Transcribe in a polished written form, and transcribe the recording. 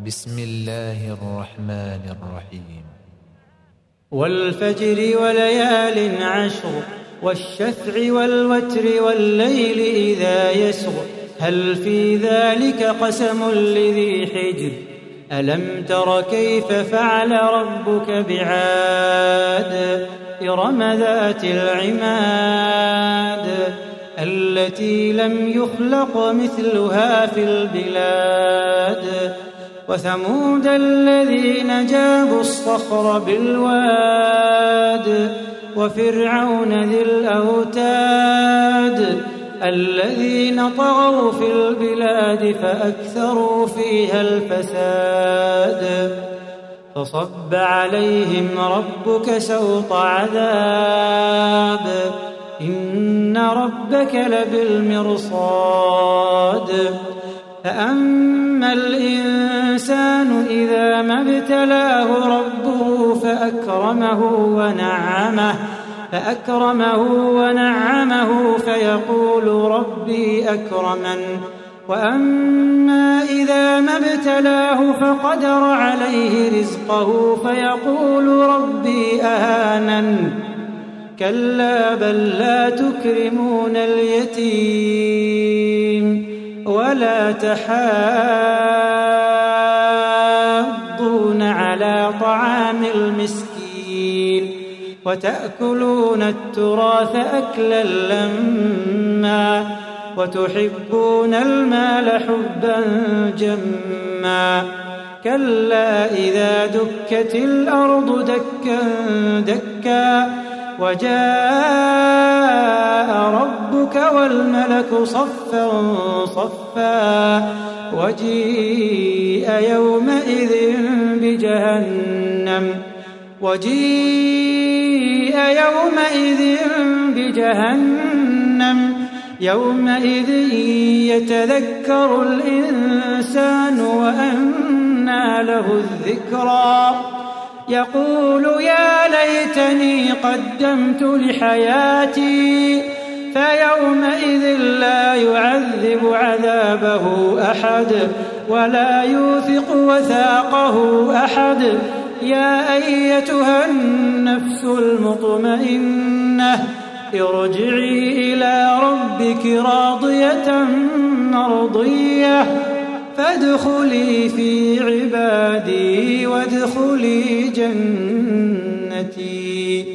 بسم الله الرحمن الرحيم والفجر وليال عشر والشفع والوتر والليل إذا يسر هل في ذلك قسم لذي حجر ألم تر كيف فعل ربك بعاد إرم ذات العماد التي لم يخلق مثلها في البلاد وثمود الذين جابوا الصخر بالواد وفرعون ذي الأوتاد الذين طغوا في البلاد فأكثروا فيها الفساد فصب عليهم ربك سوط عذاب إن ربك لبالمرصاد فأما الإنسان إذا ما ابتلاه ربه فأكرمه ونعمه فيقول ربي أكرمن وأما إذا ما ابتلاه فقدر عليه رزقه فيقول ربي أهانن كلا بل لا تكرمون اليتيم ولا تحاضون على طعام المسكين وتأكلون التراث أكلا لما وتحبون المال حبا جما كلا إذا دكت الأرض دكا دكا وجاء ربك والملك صفا صفا وجيء يومئذ بجهنم يومئذ يتذكر الإنسان وأنى له الذكرى يقول يا ليتني قدمت لحياتي فيومئذ لا يعذب عذابه أحد ولا يوثق وثاقه أحد يا أيتها النفس المطمئنة ارجعي إلى ربك راضية مرضية فادخلي في عبادي وادخلي جنتي.